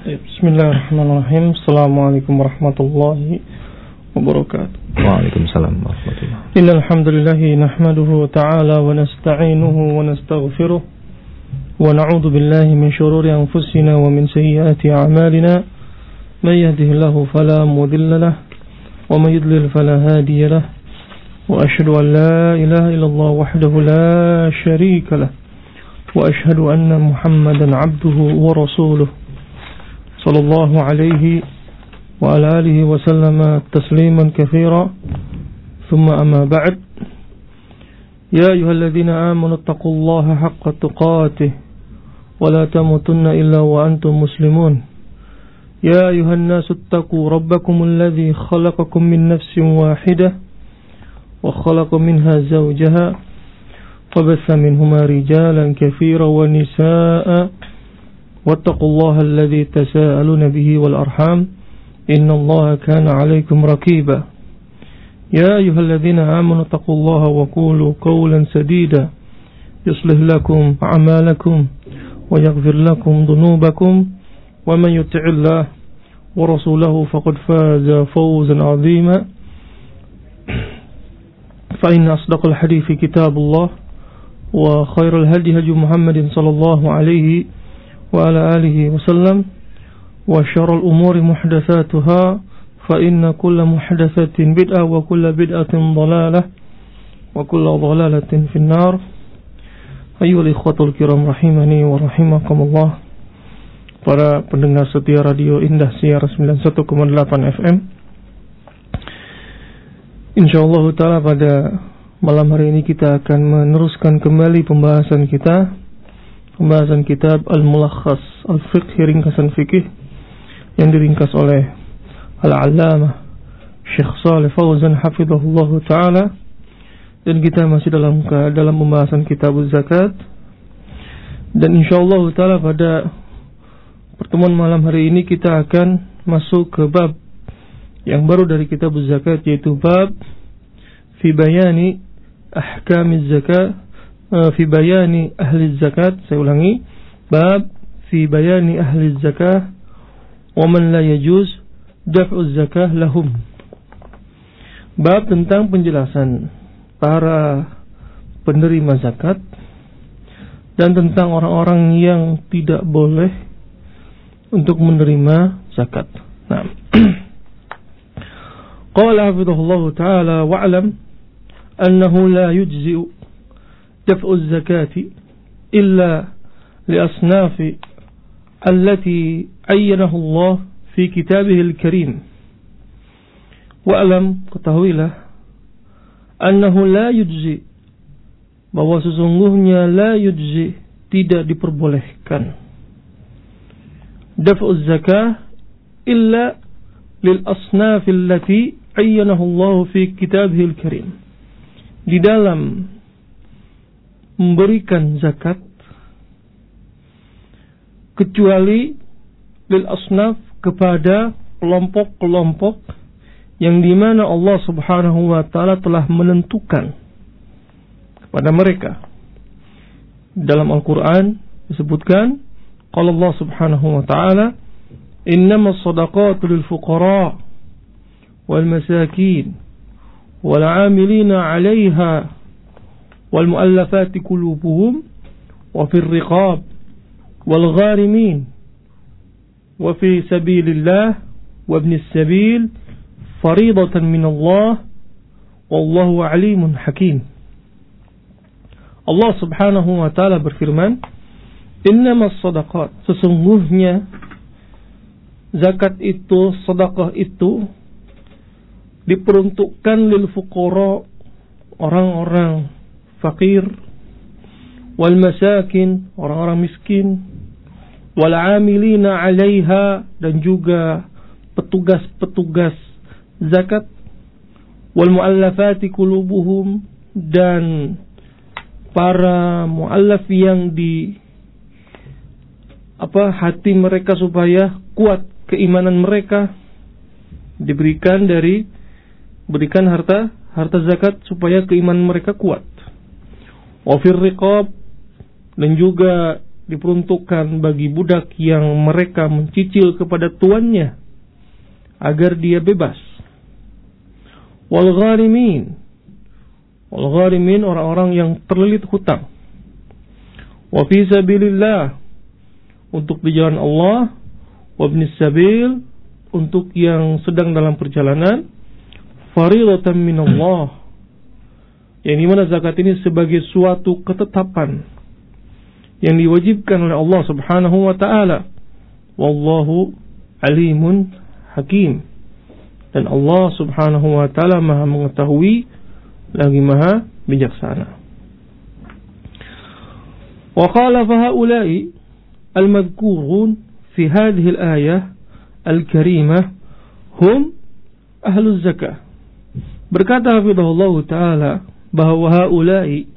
Bismillahirrahmanirrahim. Assalamualaikum warahmatullahi wabarakatuh. Waalaikumsalam warahmatullahi. Innal hamdalillah nahmaduhu ta'ala wa nasta'inuhu wa nastaghfiruh wa na'udzu billahi min shururi anfusina wa min sayyiati a'malina. May yahdihillahu fala mudilla lahu wa may yudlil fala hadiya lahu. Wa asyhadu an la ilaha illallah wahdahu la syarika lahu wa asyhadu anna Muhammadan 'abduhu wa rasuluh. Sallallahu alaihi wa ala alihi wa sallama tasliman katsira. Thumma amma ba'd. Ya ayyuhalladzina amanu taqullaha haqqa tuqatih wa la tamutunna illa wa antum muslimun. Ya ayyuhan nasu ittaqu rabbakumul ladzi khalaqakum min nafsin wahidah wa khalaqa minha zawjaha wa bassa minhuma rijalan katsiran wa nisaa'a. واتقوا الله الذي تساءلون به والأرحام إن الله كان عليكم رقيبا يا أيها الذين آمنوا اتقوا الله وقولوا قولا سديدا يصلح لكم أعمالكم ويغفر لكم ذنوبكم ومن يطع الله ورسوله فقد فاز فوزا عظيما فإن أصدق الحديث كتاب الله وخير الهدي هدي محمد صلى الله عليه وعلى آله وسلم وشر الأمور محدثاتها فإن كل محدثة بدعة وكل بدعة ضلالة وكل ضلالة في النار. أيها الإخوة الكرام rahimani wa rahimakumullah. Para pendengar setia Radio Indah Siar 91,8 FM. Insyaallah taala pada malam hari ini kita akan meneruskan kembali pembahasan kitab Al-Mulakhas Al-Fiqh, ringkasan fikih yang diringkas oleh Al-Allamah Syekh Shalih Fauzan hafizahullah ta'ala. Dan kita masih dalam pembahasan kitab zakat. Dan insyaallah ta'ala pada pertemuan malam hari ini kita akan masuk ke bab yang baru dari kitab zakat, yaitu bab fi bayani ahkamiz zakat, fi bayani ahli zakat. Saya ulangi, bab fi bayani ahli zakah wa man la yajuz daf'u zakah lahum. Bab tentang penjelasan para penerima zakat dan tentang orang-orang yang tidak boleh untuk menerima zakat. Nah, qala hafizahullah ta'ala wa'lam annahu la yujzi'u دفع الزكاة إلا لأصناف التي عينه الله في كتابه الكريم. وألم ketahuilah annahu la yujzi, bahwa sesungguhnya la yujzi, tidak diperbolehkan, daf'u zakah illa lil asnaf allati ayyanahu Allah fi kitabih al-karim, di dalam memberikan zakat kecuali lil asnaf, kepada kelompok-kelompok yang dimana Allah subhanahu wa ta'ala telah menentukan kepada mereka. Dalam Al-Quran disebutkan, qala Allah subhanahu wa ta'ala innamas sadaqatu lil fuqara wal masakin wal 'amilina 'alayha wal mu'allafati qulubuhum wa fir riqab wal gharimin wa fi sabilillah wa ibnis sabil faridatan min Allah wallahu alimun hakim. Allah subhanahu wa ta'ala berfirman, innamas sadaqat, sesungguhnya zakat itu, sedekah itu diperuntukkan lil fuqara, orang-orang fakir, wal masakin, orang-orang miskin, wal amilina 'alaiha, dan juga petugas-petugas zakat, wal muallafati qulubuhum, dan para muallaf yang di hati mereka supaya kuat keimanan mereka, diberikan harta zakat supaya keimanan mereka kuat. Wa fir riqab, dan juga diperuntukkan bagi budak yang mereka mencicil kepada tuannya agar dia bebas. Wal gharimin orang-orang yang terlilit hutang. Wa fi sabilillah, untuk di jalan Allah. Wa ibnis sabil, untuk yang sedang dalam perjalanan. Faridatan minallah, yang dimana zakat ini sebagai suatu ketetapan yang diwajibkan oleh Allah Subhanahu wa ta'ala. Wallahu alimun hakim, dan Allah Subhanahu wa ta'ala maha mengetahui lagi maha bijaksana. Wa qala fa haula'i al-madhkurun fi hadhihi al-ayah al-karimah hum ahluz zakah. Berkata hafizahullah ta'ala bahwa haula'i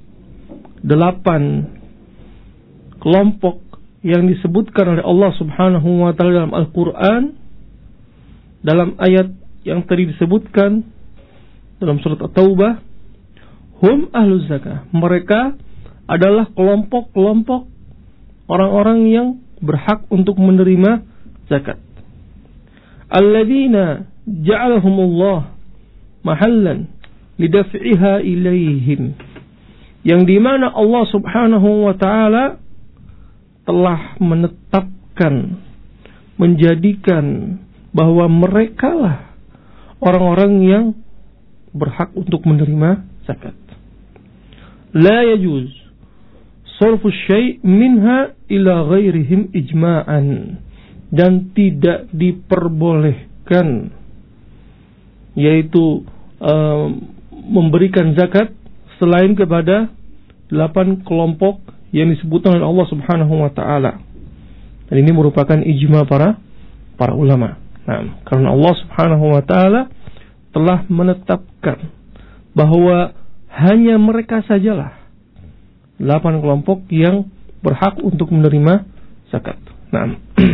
8 kelompok yang disebutkan oleh Allah Subhanahu wa ta'ala dalam Al-Quran, dalam ayat yang tadi disebutkan dalam surat At-Taubah, hum ahluz zakah, mereka adalah kelompok-kelompok orang-orang yang berhak untuk menerima zakat. Alladzina ja'alahumullah mahallan lidaf'iha ilaihim, yang dimana Allah Subhanahu wa ta'ala telah menetapkan, menjadikan bahwa merekalah orang-orang yang berhak untuk menerima zakat. La yajuz sarfu syai' minha ila ghairihim ijma'an, dan tidak diperbolehkan yaitu memberikan zakat selain kepada 8 kelompok yang disebutkan oleh Allah Subhanahu wa ta'ala. Dan ini merupakan ijma para ulama. Nah, karena Allah Subhanahu wa ta'ala telah menetapkan bahwa hanya mereka sajalah 8 kelompok yang berhak untuk menerima zakat. Nah,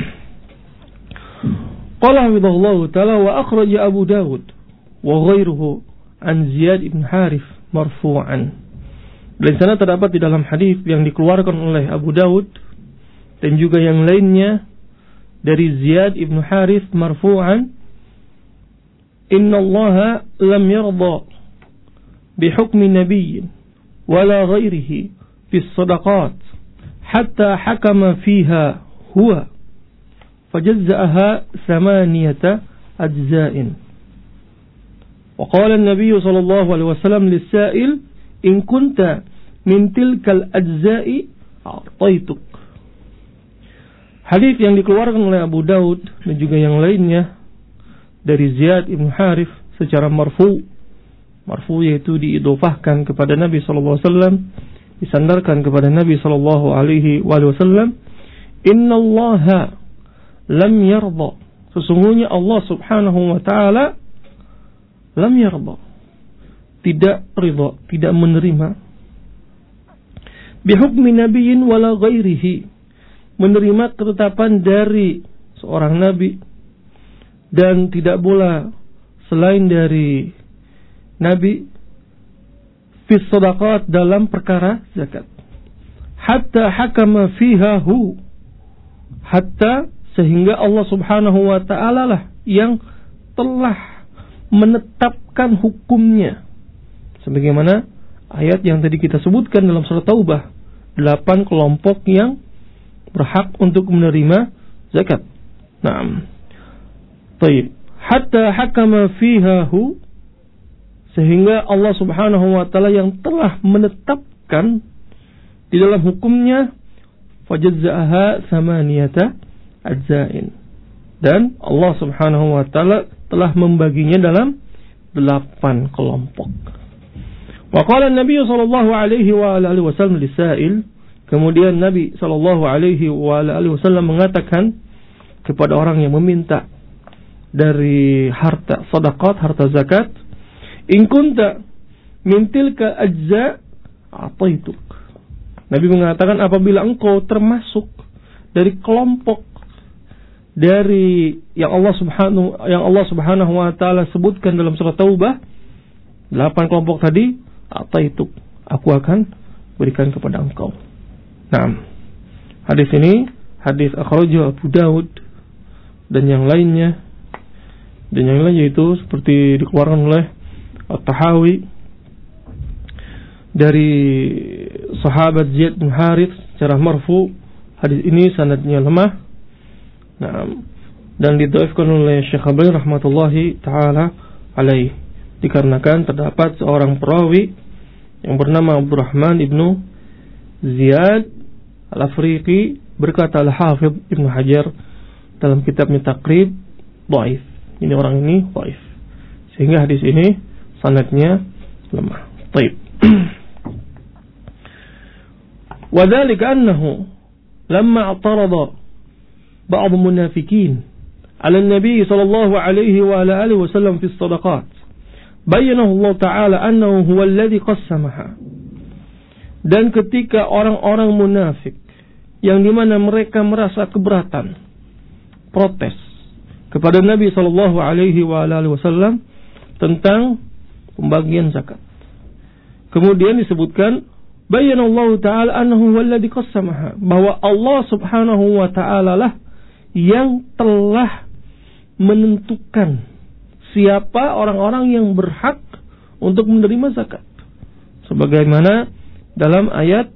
qala hafizahullah ta'ala wa akhraja Abu Dawud wa ghairuhu an Ziyad ibn Harith marfu'an. Dan sana terdapat di dalam hadis yang dikeluarkan oleh Abu Dawud dan juga yang lainnya dari Ziyad ibn Harith marfu'an, inna Allah lam yarda bihukmi nabiyyin wala ghairihi fi sadaqat hatta hakama fiha huwa fajazza'aha 8 ajza'in. Wa qala an-nabiy sallallahu alaihi wasallam lis-sa'il in kunta min tilkal ajza'i a'taituk. Hadis yang dikeluarkan oleh Abu Daud dan juga yang lainnya dari Ziyad ibn Harith secara marfu yaitu diidofahkan kepada Nabi sallallahu alaihi wasallam, disandarkan kepada Nabi sallallahu alaihi wasallam, innallaha lam yarda, sesungguhnya Allah Subhanahu wa taala lam yarda, tidak ridha, tidak menerima, bihukmi nabiyyin wala ghairihi, menerima ketetapan dari seorang nabi dan tidak pula selain dari nabi, fi sadaqat, dalam perkara zakat, hatta hakama fiha hu, hatta sehingga Allah Subhanahu wa ta'ala lah yang telah menetapkan hukumnya, sebagaimana ayat yang tadi kita sebutkan dalam surat Taubah, 8 kelompok yang berhak untuk menerima zakat. Naam. Baik. Hatta hakama fiha hu, sehingga Allah Subhanahu wa ta'ala yang telah menetapkan di dalam hukumnya, fajazza'aha 8 ajza'in, dan Allah Subhanahu wa ta'ala telah membaginya dalam 8 kelompok. Wa qala an-nabiy sallallahu alaihi wa alihi wasallam lis-sa'il, kemudian Nabi sallallahu alaihi wa alihi wasallam mengatakan kepada orang yang meminta dari harta sedekah, harta zakat, in kunta min tilka ajza a'taituk. Nabi mengatakan, apabila engkau termasuk dari kelompok dari yang Allah Subhanahu wa taala sebutkan dalam surat Taubah, 8 kelompok tadi, a'taituk, aku akan berikan kepada engkau. Naam. Hadis ini hadis akhrajahu Abu Dawud dan yang lainnya. Dan yang lainnya itu seperti dikeluarkan oleh At-Tahawi dari sahabat Zaid bin Harith secara marfu. Hadis ini sanadnya lemah. Dan didhaifkan oleh Syekh Albani rahmatullahi taala alaih, dikarenakan terdapat seorang perawi yang bernama Abdurrahman ibnu Ziyad Al-Afriqi, berkata Al-Hafidh Ibnu Hajar dalam kitabnya Taqrib, dhaif. Ini orang ini dhaif, sehingga hadis ini sanadnya lemah. Baik. Wa dzalika annahu lamma i'tarada ba'd al-munafiqin 'ala an-nabi sallallahu alaihi wa ala alihi wa sallam fi as-sadaqat, bayyanahu Allah ta'ala annahu huwa alladhi qassamaha. Dan ketika orang-orang munafik yang dimana mereka merasa keberatan, protes kepada Nabi sallallahu alaihi wa alihi wasallam tentang pembagian zakat, kemudian disebutkan bayanallahu ta'ala annahu walladhi qassamaha, bahwa Allah subhanahu wa ta'ala lah yang telah menentukan siapa orang-orang yang berhak untuk menerima zakat, sebagaimana dalam ayat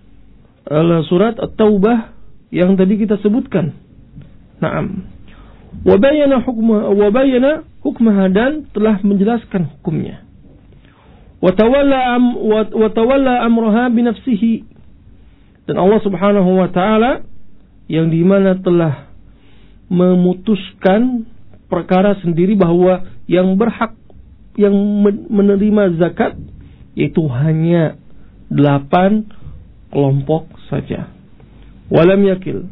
surat At-Taubah yang tadi kita sebutkan. Naam. Wa bayyana hukmaha, dan telah menjelaskan hukumnya. Wa tawalla amraha bi nafsihi, dan Allah Subhanahu wa taala yang di mana telah memutuskan perkara sendiri bahwa yang berhak yang menerima zakat yaitu hanya 8 kelompok saja. Walam yakil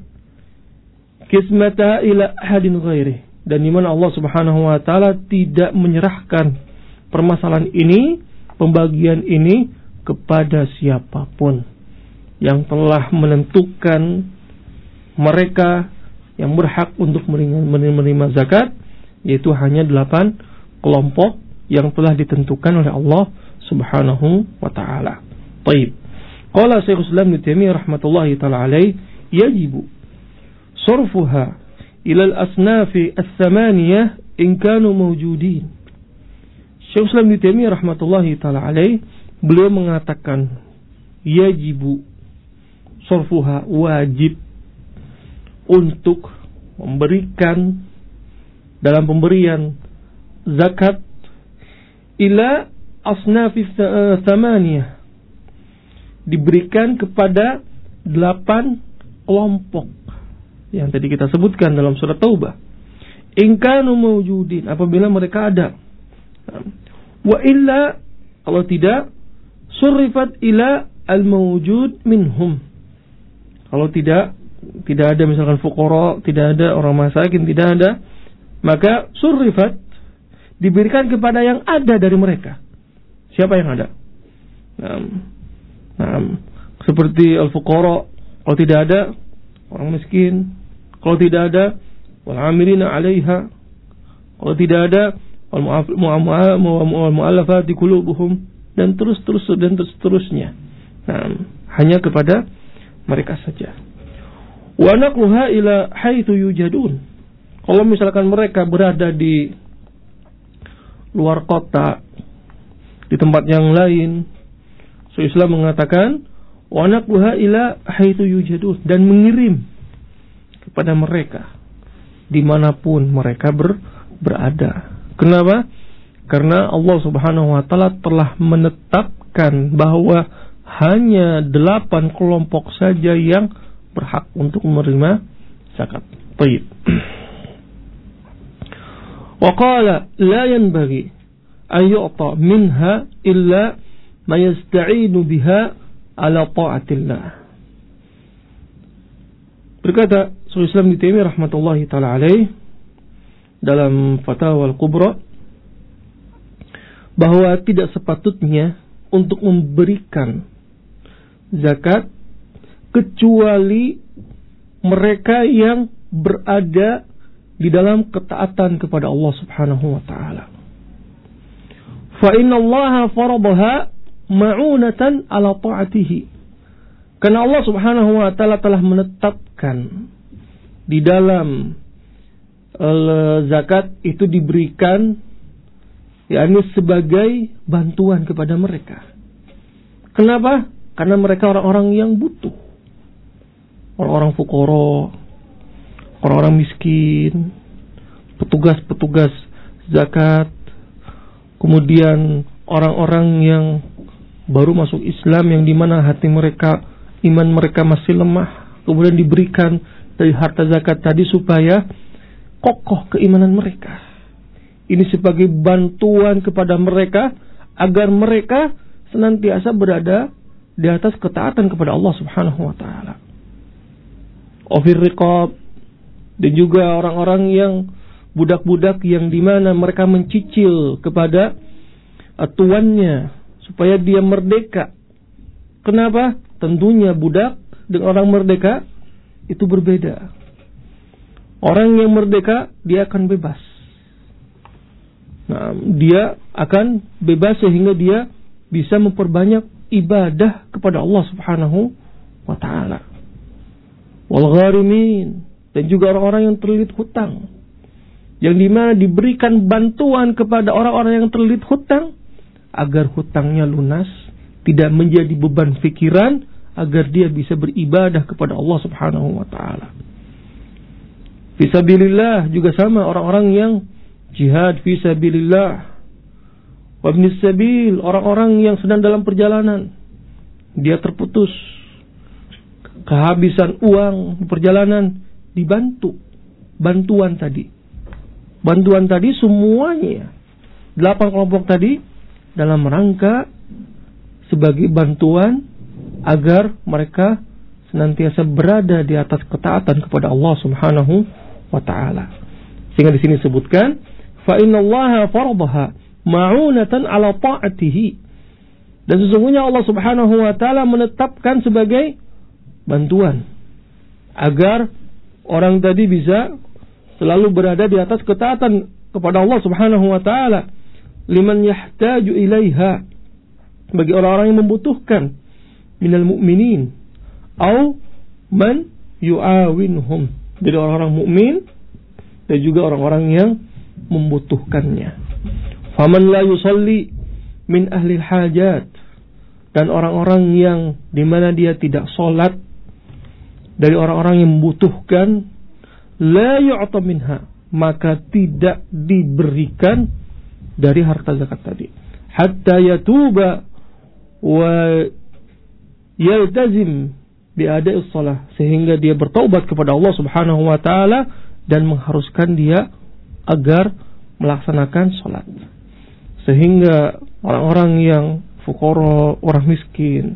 kismata ila ahadin ghairi, dan di mana Allah Subhanahu wa taala tidak menyerahkan permasalahan ini, pembagian ini kepada siapapun. Yang telah menentukan mereka yang berhak untuk menerima zakat yaitu hanya 8 kelompok yang telah ditentukan oleh Allah Subhanahu wa taala. Baik. Qala Syekhul Islam Ibnu Taimiyah rahmatullahi taala alaih, yajibu sarfuha ila al-asnaf ats-tsamaniyah in kanu mawjudin. Syekhul Islam Ibnu Taimiyah rahmatullahi taala alaih, beliau mengatakan yajibu sarfuha, wajib untuk memberikan dalam pemberian zakat ila asnafis tsamaniyah, diberikan kepada 8 kelompok yang tadi kita sebutkan dalam surat Taubah. In kanu mawjudin, apabila mereka ada. Wa illa, kalau tidak, surrifat ila al-mawjud minhum. Kalau tidak ada misalkan fuqara, tidak ada orang masakin, tidak ada, maka surrifat, diberikan kepada yang ada dari mereka. Siapa yang ada? Seperti al-fuqara, kalau tidak ada orang miskin, kalau tidak ada wal 'amilina 'alaiha, kalau tidak ada wal mu'allafati qulubuhum, dan seterusnya. Hanya kepada mereka saja. Wa naqluha ila haitsu yujadun. Kalau misalkan mereka berada di luar kota, di tempat yang lain, Islam mengatakan wa naqluha ila haitsu yujadun, dan mengirim kepada mereka dimanapun mereka berada. Kenapa? Karena Allah Subhanahu wa taala telah menetapkan bahwa hanya 8 kelompok saja yang berhak untuk menerima zakat. Baik. Wa qala la yanbaghi an yu'ta minha illa ma yasta'inu biha ala ta'atillah. Berkata Syekhul Islam Ibnu Taimiyah rahmatullahi taala alaih dalam Fatawa Al-Kubra, bahwa tidak sepatutnya untuk memberikan zakat kecuali mereka yang berada di dalam ketaatan kepada Allah Subhanahu wa taala. Fa inna Allah faradaha ma'unatan ala ta'atihi. Karena Allah Subhanahu wa taala telah menetapkan di dalam zakat itu diberikan yakni sebagai bantuan kepada mereka. Kenapa? Karena mereka orang-orang yang butuh. Orang-orang fuqara, orang-orang miskin, petugas-petugas zakat, kemudian orang-orang yang baru masuk Islam yang dimana hati mereka, iman mereka masih lemah, kemudian diberikan dari harta zakat tadi supaya kokoh keimanan mereka. Ini sebagai bantuan kepada mereka agar mereka senantiasa berada di atas ketaatan kepada Allah Subhanahu wa taala. Ofir riqab, dan juga orang-orang yang budak-budak yang dimana mereka mencicil kepada tuannya supaya dia merdeka. Kenapa? Tentunya budak dengan orang merdeka itu berbeda. Orang yang merdeka dia akan bebas. Nah, dia akan bebas sehingga dia bisa memperbanyak ibadah kepada Allah Subhanahu wa taala. Wal gharimin, dan juga orang-orang yang terlilit hutang, yang dimana diberikan bantuan kepada orang-orang yang terlilit hutang agar hutangnya lunas, tidak menjadi beban fikiran, agar dia bisa beribadah kepada Allah Subhanahu wa taala. Fisabilillah juga sama, orang-orang yang jihad fisabilillah. Wa ibnis sabil, orang-orang yang sedang dalam perjalanan, dia terputus, kehabisan uang di perjalanan, dibantu. Bantuan tadi semuanya 8 kelompok tadi dalam rangka sebagai bantuan agar mereka senantiasa berada di atas ketaatan kepada Allah Subhanahu wa taala. Sehingga di sini disebutkan fa innallaha faradaha ma'unatan 'ala ta'atihi. Dan sesungguhnya Allah Subhanahu wa taala menetapkan sebagai bantuan agar orang tadi bisa selalu berada di atas ketaatan kepada Allah Subhanahu wa taala, liman yahtaju ilaiha, bagi orang-orang yang membutuhkan, minal mu'minin au man yu'awinhum, dari orang-orang mukmin dan juga orang-orang yang membutuhkannya. Faman la yusalli min ahli hajat, dan orang-orang yang dimana dia tidak sholat dari orang-orang yang membutuhkan, la yu'ta minha, maka tidak diberikan dari harta zakat tadi, hatta yatuba wa yaltazim bi ada'is shalah, sehingga dia bertaubat kepada Allah Subhanahu wa taala dan mengharuskan dia agar melaksanakan salat. Sehingga orang-orang yang fuqara, orang miskin,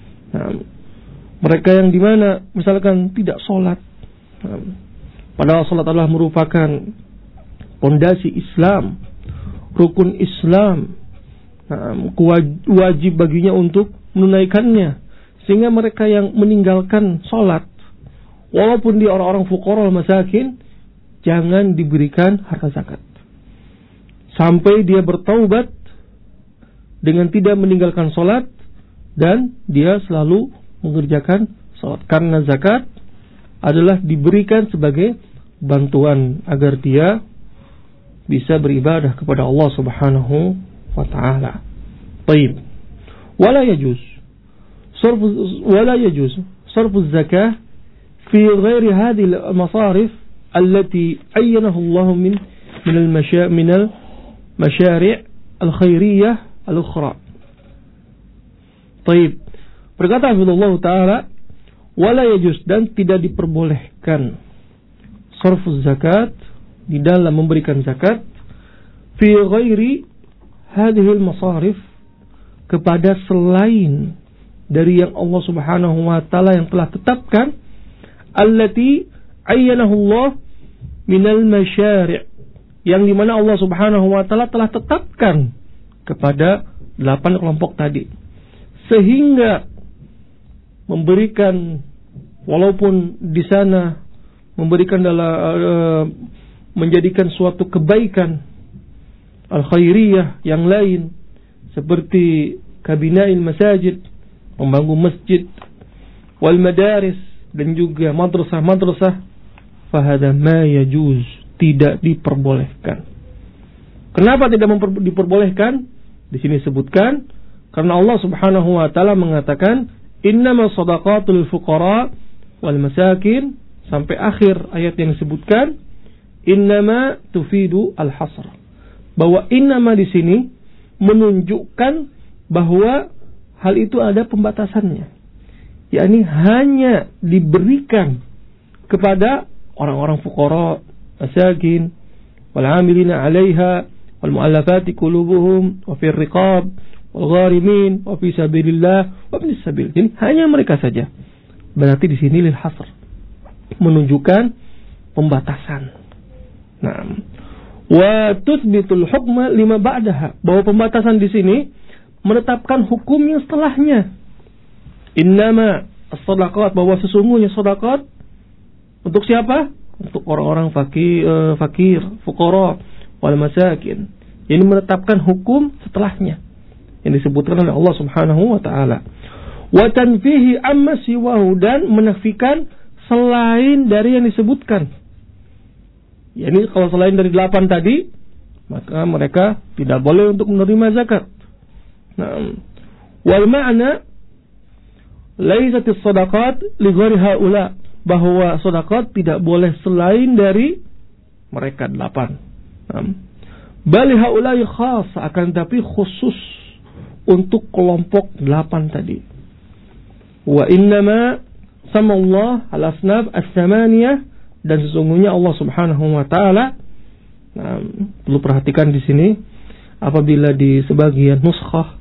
mereka yang dimana misalkan tidak sholat, padahal sholat adalah merupakan pondasi Islam, rukun Islam, wajib baginya untuk menunaikannya. Sehingga mereka yang meninggalkan sholat, walaupun dia orang-orang fuqara masakin, jangan diberikan harta zakat sampai dia bertaubat dengan tidak meninggalkan sholat dan dia selalu mengerjakan sholat. Karena zakat adalah diberikan sebagai bantuan agar dia bisa beribadah kepada Allah Subhanahu wa ta'ala. Baik. Wala yajuz sarfu zakah fi ghairi hadhihi al-masarif allati ayyanahu Allah min al-mashari' al-khairiyah al-ukhra. Baik. Berkata Allah Ta'ala, wala yajuz, dan tidak diperbolehkan sarfu zakat, di dalam memberikan zakat, fi ghairi hadhil masarif, kepada selain dari yang Allah Subhanahu wa taala yang telah tetapkan, allati ayyanahu Allah minal masyari', yang dimana Allah Subhanahu wa taala telah tetapkan kepada 8 kelompok tadi, sehingga memberikan, walaupun di sana memberikan dalam menjadikan suatu kebaikan al-khairiyah yang lain, seperti kabinail masajid, membangun masjid, wal madaris, dan juga madrasah, fahada ma yajuz, tidak diperbolehkan. Kenapa tidak diperbolehkan? Di sini sebutkan karena Allah Subhanahu wa taala mengatakan innamas shadaqatul fuqara wal masakin, sampai akhir ayat yang disebutkan innama tufidu al-hasr, bahwa innama di sini menunjukkan bahwa hal itu ada pembatasannya, yakni hanya diberikan kepada orang-orang fuqara, masakin, wal 'amilina 'alaiha wal mu'allafati qulubuhum wa fir riqab wal gharimin wa fi sabilillah wa ibnis sabil. Jadi hanya mereka saja. Berarti di sini lil hasr, menunjukkan pembatasan. Nah, wa tuthbitul hukma lima ba'daha, bahwa pembatasan di sini menetapkan hukum yang setelahnya. Innama as-sadaqat, bahwa sesungguhnya sedekah untuk siapa? Untuk orang-orang fakir, fuqara, wal masakin. Ini menetapkan hukum setelahnya yang disebutkan oleh Allah Subhanahu wa taala. Wa tanfihi amma siwahu, dan menafikan selain dari yang disebutkan. Yani kalau selain dari 8 tadi, maka mereka tidak boleh untuk menerima zakat. Nah, wal ma'na laisatis shadaqat li ghairi haula, bahwa sedekah tidak boleh selain dari mereka 8. Bal haula'i khas, akan tapi khusus untuk kelompok 8 tadi. Wa innama samallah al-asnaf as-samaniyah, dan sesungguhnya Allah Subhanahu wa taala, perlu perhatikan di sini apabila di sebagian nuskhah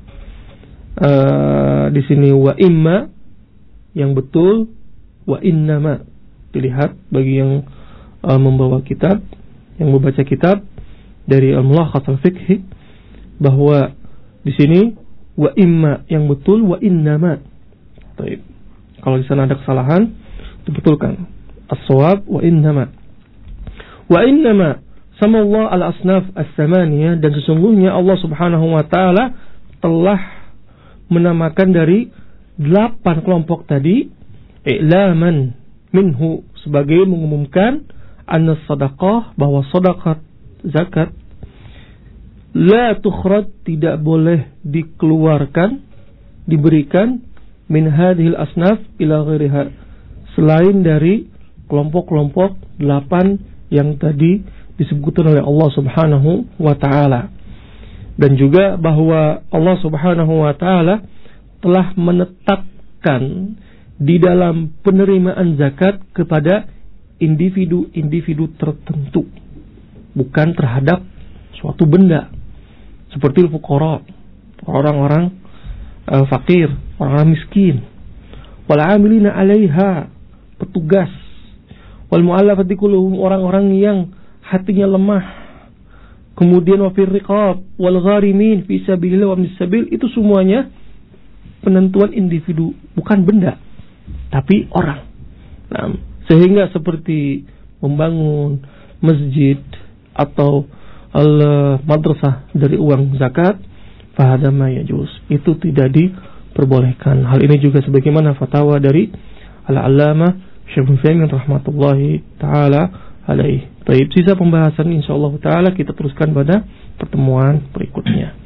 di sini wa imma, yang betul wa innama, dilihat bagi yang membawa kitab, yang membaca kitab dari al-Mulakhas al-Fiqhi, bahwa di sini wa imma yang betul wa innama. Baik. Kalau di sana ada kesalahan, dibetulkan. As-shawab wa innama. Wa innama sama Allah al-asnaf as-samaniyah, dan sesungguhnya Allah Subhanahu wa taala telah menamakan dari 8 kelompok tadi i'laman minhu, sebagai mengumumkan anna sadaqah, bahwa sedekah zakat la tukhraj, tidak boleh dikeluarkan, diberikan min hadhil asnaf ila ghairiha, selain dari kelompok-kelompok 8 yang tadi disebutkan oleh Allah Subhanahu wa taala. Dan juga bahwa Allah Subhanahu wa taala telah menetapkan di dalam penerimaan zakat kepada individu-individu tertentu, bukan terhadap suatu benda, seperti fuqara, orang-orang fakir, orang-orang miskin, wal 'amilina 'alaiha, petugas, wal mu'allafati qulubuhum, orang-orang yang hatinya lemah, kemudian wa fir riqab wal gharimin fi sabilillah wa ibnis sabil. Itu semuanya penentuan individu, bukan benda, tapi orang. Nah, sehingga seperti membangun masjid atau madrasah dari uang zakat, fahada ma yajuz, itu tidak diperbolehkan. Hal ini juga sebagaimana fatwa dari al-allamah Syekh Utsaimin rahmatullahi taala alaihi. Baik, sisa pembahasan insyaallah taala kita teruskan pada pertemuan berikutnya.